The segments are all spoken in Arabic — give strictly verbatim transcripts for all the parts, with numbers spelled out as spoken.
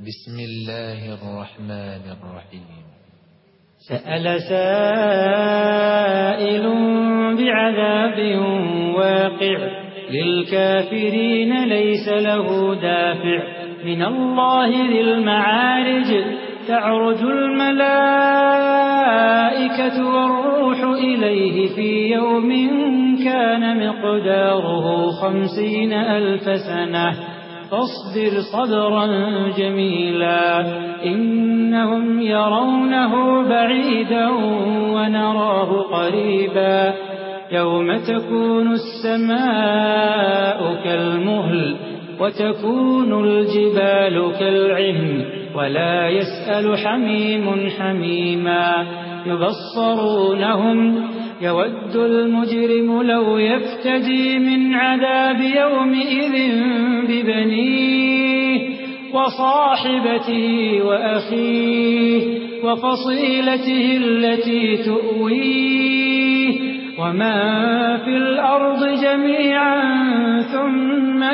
بسم الله الرحمن الرحيم. سأل سائل بعذاب واقع للكافرين ليس له دافع من الله ذي المعارج تعرج الملائكة والروح إليه في يوم كان مقداره خمسين ألف سنة فاصبر صبرا جميلا إنهم يرونه بعيدا ونراه قريبا يوم تكون السماء كالمهل وتكون الجبال كالعهن ولا يسأل حميم حميما يبصرونهم يود المجرم لو يفتدي من عذاب يومئذ ببنيه وصاحبته وأخيه وفصيلته التي تؤويه ومن في الأرض جميعا ثم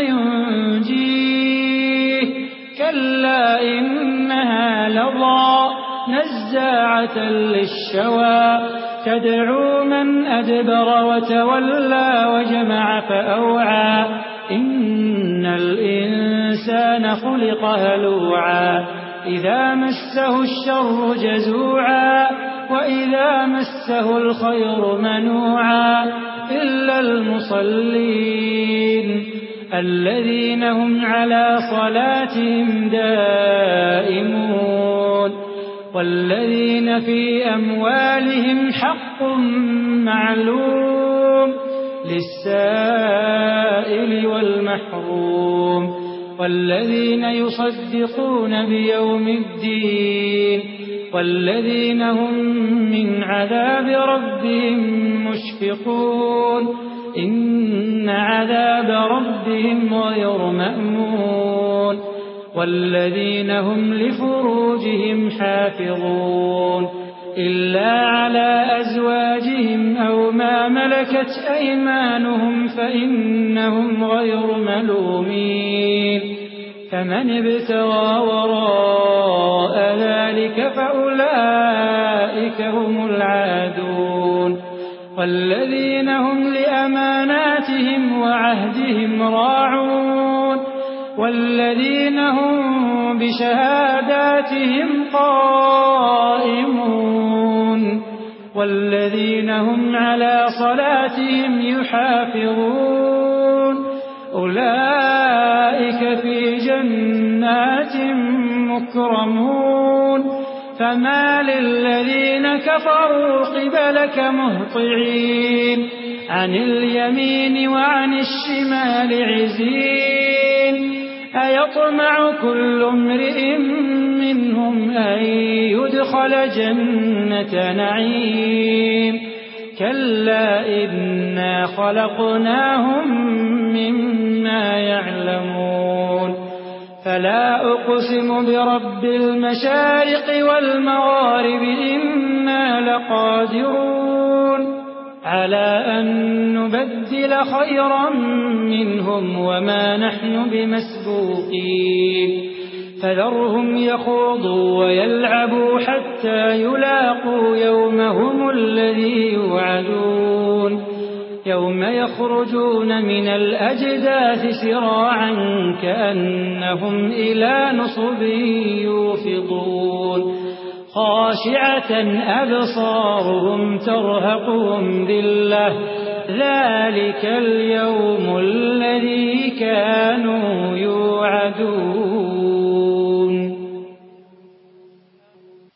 ينجيه كلا إنها لظى نزاعة للشوى تدعو من أدبر وتولى وجمع فأوعى إن الإنسان خلق هلوعا إذا مسه الشر جزوعا وإذا مسه الخير منوعا إلا المصلين الذين هم على صلاتهم دائمون والذين في أموالهم حق معلوم للسائل والمحروم والذين يصدقون بيوم الدين والذين هم من عذاب ربهم مشفقون إن عذاب ربهم غير مأمون والذين هم لفروجهم حافظون إلا على أزواجهم أو ما ملكت أيمانهم فإنهم غير ملومين فمن ابتغى وراء ذلك فأولئك هم العادون والذين هم لأماناتهم وعهدهم راعون والذين هم بشهاداتهم قائمون والذين هم على صلاتهم يحافظون أولئك في جنات مكرمون فما للذين كفروا قبلك مهطعين عن اليمين وعن الشمال عزين أيطمع كل امرئ منهم أن يدخل جنة نعيم كلا إنا خلقناهم مما يعلمون فلا أقسم برب المشارق والمغارب إنا لقادرون على أن نبدل خيرا منهم وما نحن بمسبوقين فذرهم يخوضوا ويلعبوا حتى يلاقوا يومهم الذي يوعدون يوم يخرجون من الأجداث سراعا كأنهم إلى نصب يوفضون خاشعة أبصارهم ترهقهم ذلة ذلك اليوم الذي كانوا يوعدون.